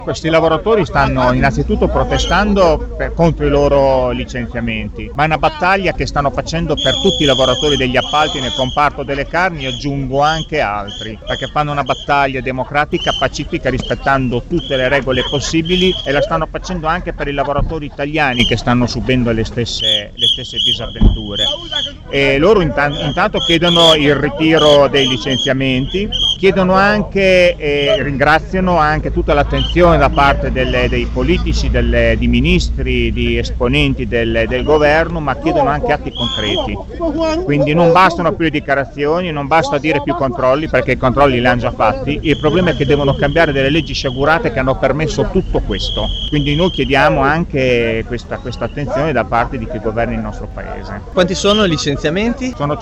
Questi lavoratori stanno innanzitutto protestando contro i loro licenziamenti, ma è una battaglia che stanno facendo per tutti i lavoratori degli appalti nel comparto delle carni, aggiungo anche altri, perché fanno una battaglia democratica, pacifica, rispettando tutte le regole possibili, e la stanno facendo anche per i lavoratori italiani che stanno subendo le stesse disavventure. E loro intanto chiedono il ritiro dei licenziamenti, chiedono anche e ringraziano anche tutta l'attenzione da parte dei politici, di ministri, di esponenti del governo, ma chiedono anche atti concreti. Quindi non bastano più le dichiarazioni, non basta dire più controlli, perché i controlli li hanno già fatti. Il problema è che devono cambiare delle leggi sciagurate che hanno permesso tutto questo. Quindi noi chiediamo anche questa attenzione da parte di chi governa il nostro paese. Quanti sono i licenziamenti? Sono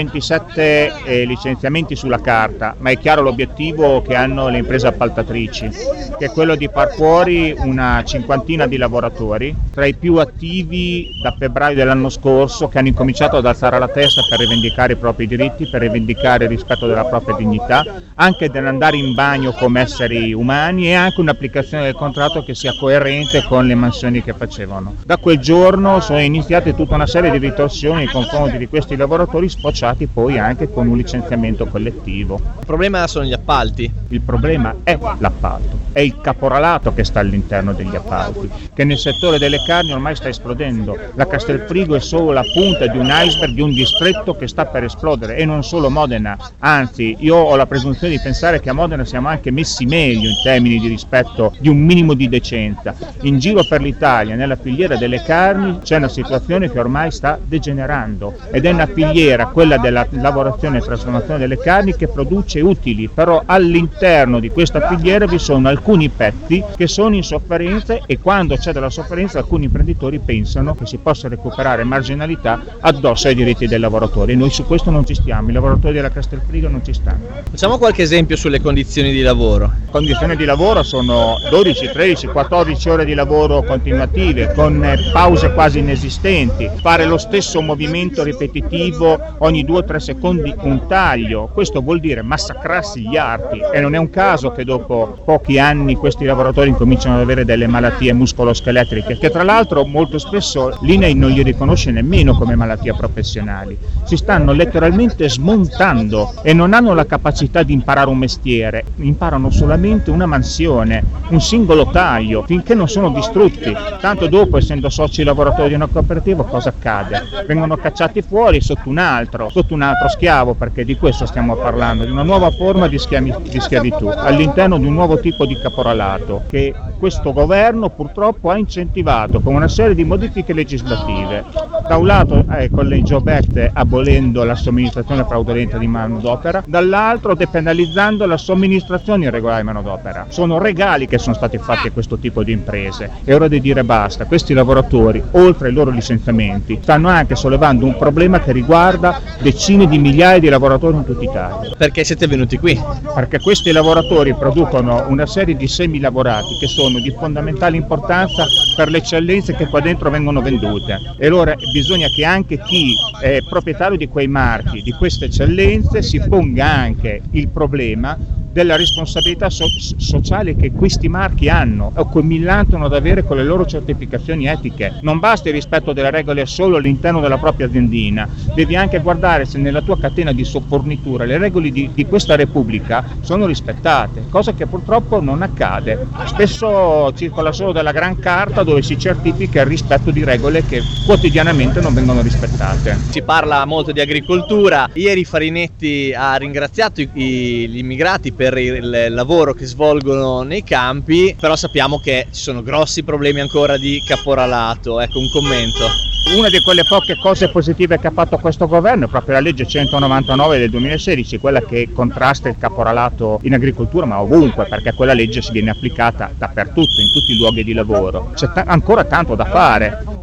127 licenziamenti sulla carta, ma è chiaro l'obiettivo che hanno le imprese appaltatrici, che è quello di far fuori una cinquantina di lavoratori, tra i più attivi da febbraio dell'anno scorso, che hanno incominciato ad alzare la testa per rivendicare i propri diritti, per rivendicare il rispetto della propria dignità, anche dell'andare in bagno come esseri umani, e anche un'applicazione del contratto che sia coerente con le mansioni che facevano. Da quel giorno sono iniziate tutta una serie di ritorsioni nei confronti di questi lavoratori, sfociati poi anche con un licenziamento collettivo. Il problema sono gli appalti? Il problema è l'appalto, è il caporalato che sta all'interno degli appalti, che nel settore delle carni ormai sta esplodendo. La Castelfrigo è solo la punta di un iceberg, di un distretto che sta per esplodere, e non solo Modena, anzi io ho la presunzione di pensare che a Modena siamo anche messi meglio in termini di rispetto, di un minimo di decenza. In giro per l'Italia, nella filiera delle carni, c'è una situazione che ormai sta degenerando, ed è una filiera, quella della lavorazione e trasformazione delle carni, che produce utili, però all'interno di questa filiera vi sono alcuni pezzi che sono in sofferenza, e quando c'è della sofferenza alcuni imprenditori pensano che si possa recuperare marginalità addosso ai diritti dei lavoratori. Noi su questo non ci stiamo, i lavoratori della Castelfrigo non ci stanno. Facciamo qualche esempio sulle condizioni di lavoro. Condizioni di lavoro sono 12, 13, 14 ore di lavoro continuative, con pause quasi inesistenti, fare lo stesso movimento ripetitivo ogni 2 o 3 secondi, un taglio. Questo vuol dire massacrarsi gli arti, e non è un caso che dopo pochi anni questi lavoratori incominciano ad avere delle malattie muscoloscheletriche, che tra l'altro molto spesso l'INAIL non li riconosce nemmeno come malattie professionali. Si stanno letteralmente smontando e non hanno la capacità di imparare un mestiere, imparano solamente una mansione, un singolo taglio, finché non sono distrutti. Tanto dopo, essendo soci lavoratori di una cooperativa, cosa accade? Vengono cacciati fuori sotto un altro schiavo, perché di questo stiamo parlando, di una nuova forma di schiavitù, all'interno di un nuovo tipo di caporalato che questo governo purtroppo ha incentivato con una serie di modifiche legislative. Da un lato con le Jobs Act abolendo la somministrazione fraudolenta di manodopera, dall'altro depenalizzando la somministrazione irregolare di manodopera. Sono regali che sono stati fatti a questo tipo di imprese, è ora di dire basta. Questi lavoratori, oltre ai loro licenziamenti, stanno anche sollevando un problema che riguarda decine di migliaia di lavoratori in tutta Italia. Perché siete venuti qui? Perché questi lavoratori producono una serie di semilavorati che sono di fondamentale importanza per le eccellenze che qua dentro vengono vendute, e allora bisogna che anche chi è proprietario di quei marchi, di queste eccellenze, si ponga anche il problema della responsabilità sociale che questi marchi hanno o che millantano ad avere con le loro certificazioni etiche. Non basta il rispetto delle regole solo all'interno della propria aziendina, devi anche guardare se nella tua catena di sovfornitura le regole di questa Repubblica sono rispettate, cosa che purtroppo non accade. Spesso circola solo della gran carta dove si certifica il rispetto di regole che quotidianamente non vengono rispettate. Si parla molto di agricoltura, ieri Farinetti ha ringraziato gli immigrati per il lavoro che svolgono nei campi, però sappiamo che ci sono grossi problemi ancora di caporalato. Ecco, un commento. Una di quelle poche cose positive che ha fatto questo governo è proprio la legge 199 del 2016, quella che contrasta il caporalato in agricoltura, ma ovunque, perché quella legge si viene applicata dappertutto, in tutti i luoghi di lavoro. C'è ancora tanto da fare.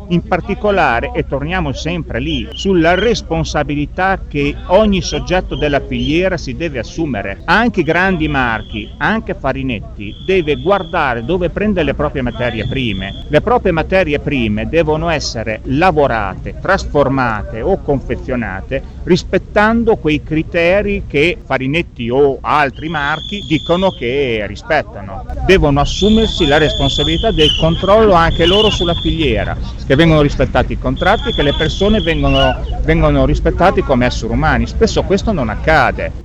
in particolare, e torniamo sempre lì, sulla responsabilità che ogni soggetto della filiera si deve assumere. Anche i grandi marchi, anche Farinetti, deve guardare dove prende le proprie materie prime. Le proprie materie prime devono essere lavorate, trasformate o confezionate rispettando quei criteri che Farinetti o altri marchi dicono che rispettano. Devono assumersi la responsabilità del controllo anche loro sulla filiera, che vengono rispettati i contratti, che le persone vengono rispettati come esseri umani. Spesso questo non accade.